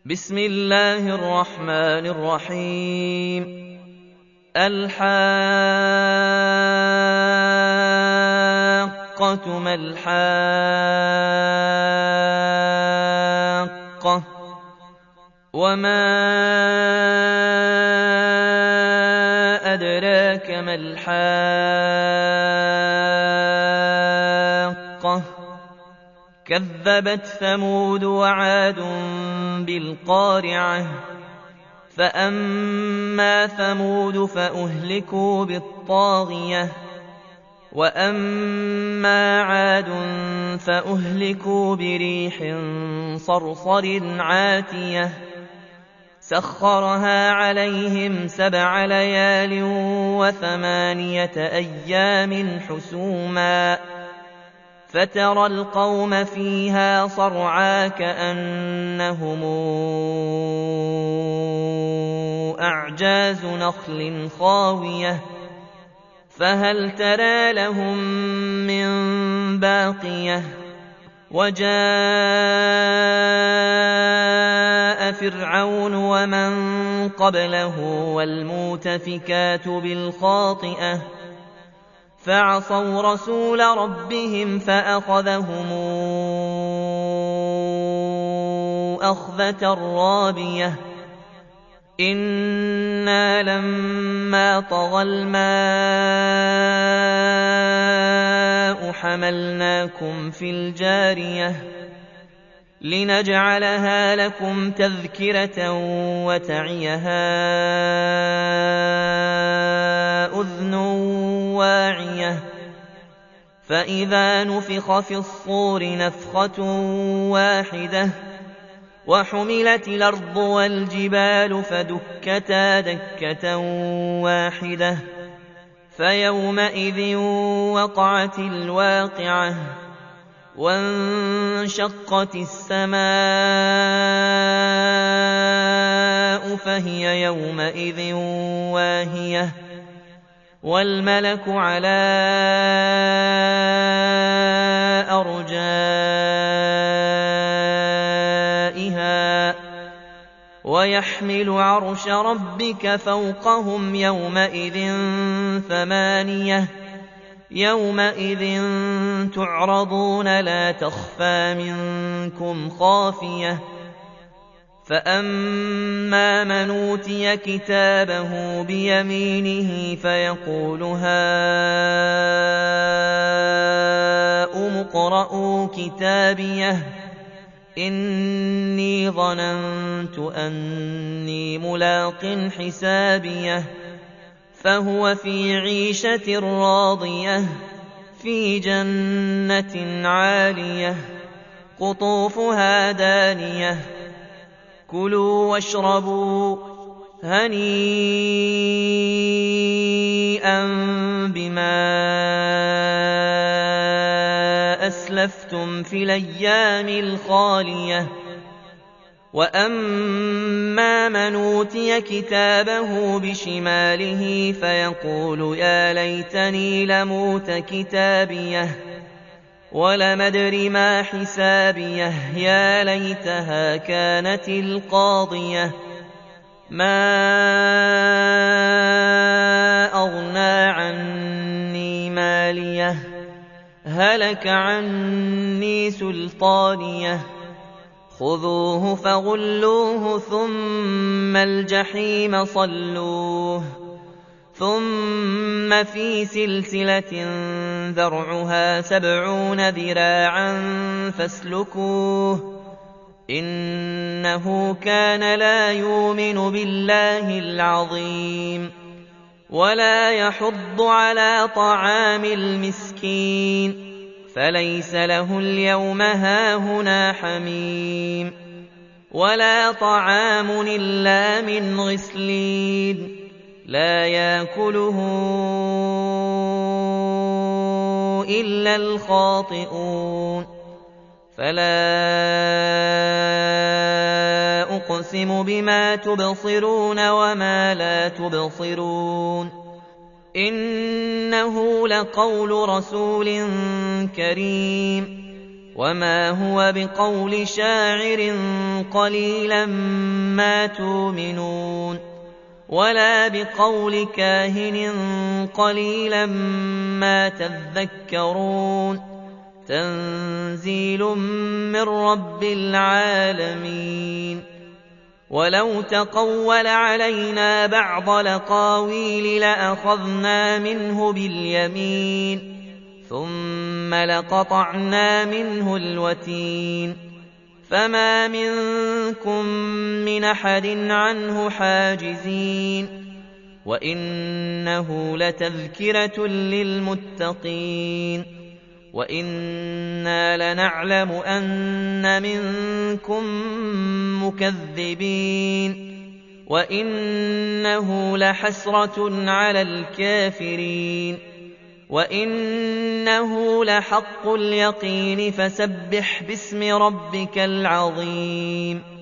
بسم الله الرحمن الرحيم. الحاقة ما الحاقة وما أدراك ما الحاقة كذبت ثمود وعاد بالقارعة فأما ثمود فأهلكوا بالطاغية وأما عاد فأهلكوا بريح صرصر عاتية سخرها عليهم 7 ليال و8 أيام حسوما فترى القوم فيها صرعى كأنهم أعجاز نخل خاوية فهل ترى لهم من باقية وجاء فرعون ومن قبله والمؤتفكات بالخاطئة فعصوا رسول ربهم فأخذهم أخذة رابية إنا لما طغى الماء حملناكم في الجارية لنجعلها لكم تذكرة وتعيها أذن واعية فإذا نفخ في الصور نفخة واحدة وحملت الأرض والجبال فدكتا دكة واحدة فيومئذ وقعت الواقعة وانشقت السماء فهي يومئذ واهية والملك على أرجائها ويحمل عرش ربك فوقهم يومئذ 8 يومئذ تعرضون لا تخفى منكم خافية فأما من أوتي كتابه بيمينه فيقول هاؤم اقرءوا كتابيه إني ظننت أني ملاق حسابيه فهو في عيشة راضية في جنة عالية قطوفها دانية كلوا واشربوا هنيئا بما أسلفتم في الأيام الخالية وأما من أوتي كتابه بشماله فيقول يا ليتني لموت كتابيه ولم أدر ما حسابيه يا ليتها كانت القاضية ما أغنى عني ماليه هلك عني سلطانيه خذوه فغلوه ثم الجحيم صلوه ثم في سلسلة ذرعها 70 ذراعا فاسلكوه إنه كان لا يؤمن بالله العظيم ولا يحض على طعام المسكين فليس له اليوم هاهنا حميم ولا طعام إلا من غسلين لا يأكله إلا الخاطئون فلا أقسم بما تبصرون وما لا تبصرون إنه لقول رسول كريم وما هو بقول شاعر قليلا ما تؤمنون ولا بقول كاهن قليلا ما تذكرون تنزيل من رب العالمين ولو تقول علينا بعض الأقاويل لأخذنا منه باليمين ثم لقطعنا منه الوتين فما منكم من أحد عنه حاجزين وإنه لتذكرة للمتقين وإنا لنعلم أن منكم مكذبين وإنه لحسرة على الكافرين وإنه لحق اليقين فسبح باسم ربك العظيم